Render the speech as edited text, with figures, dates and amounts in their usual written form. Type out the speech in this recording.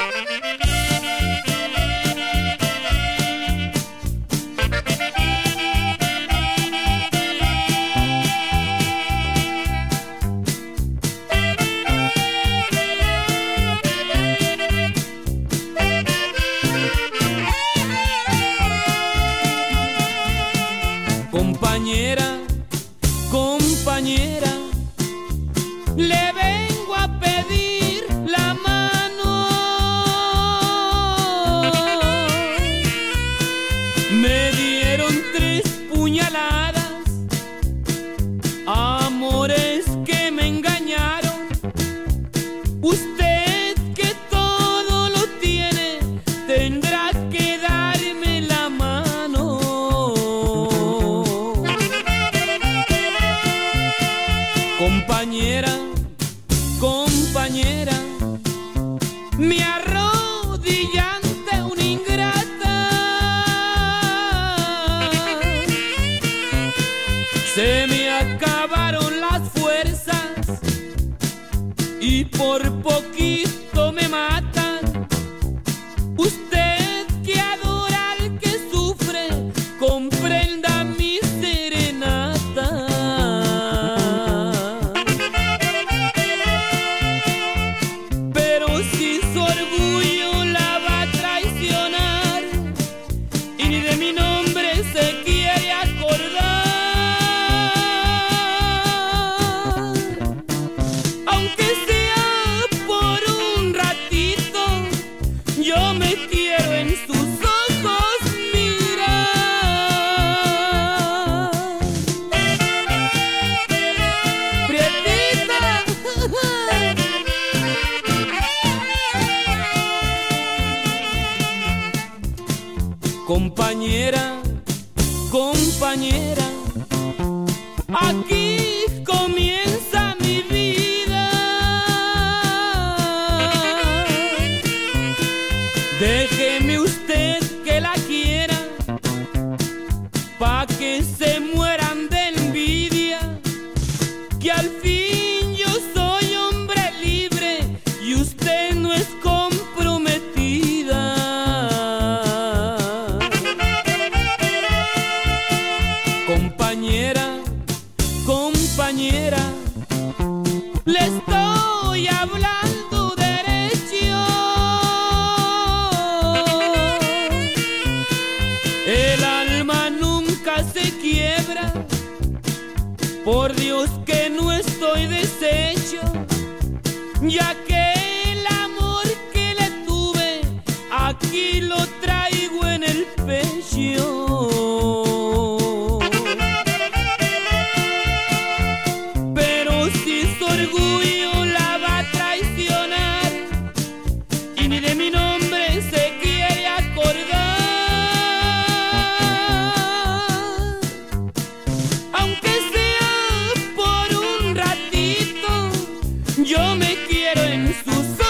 Compañera, compañera, le vengo a pedir la mano. Me dieron 3 puñaladas, amores que me engañaron. Usted que todo lo tiene, tendrá que darme la mano. Compañera, compañera, me arrodillé ante una ingrata. Se me acabaron las fuerzas y por poquito me matan. Usted que adora al que sufre, comprenda mi serenata. Pero si su orgullo la va a traicionar y ni de mi nombre se quiere acordar, aunque sea por un ratito, yo me quiero en sus ojos mirar. Prietita. Compañera, compañera, aquí comienza mi vida. Déjeme usted que la quiera, pa' que se mueran de envidia, que al fin yo soy hombre libre y usted no es comprometida. Compañera, compañera, le estoy hablando derecho. El alma nunca se quiebra, por Dios que no estoy deshecho, ya que el amor que le tuve aquí lo traigo en el pecho. Orgullo la va a traicionar y ni de mi nombre se quiere acordar, aunque sea por un ratito, yo me quiero en sus ojos.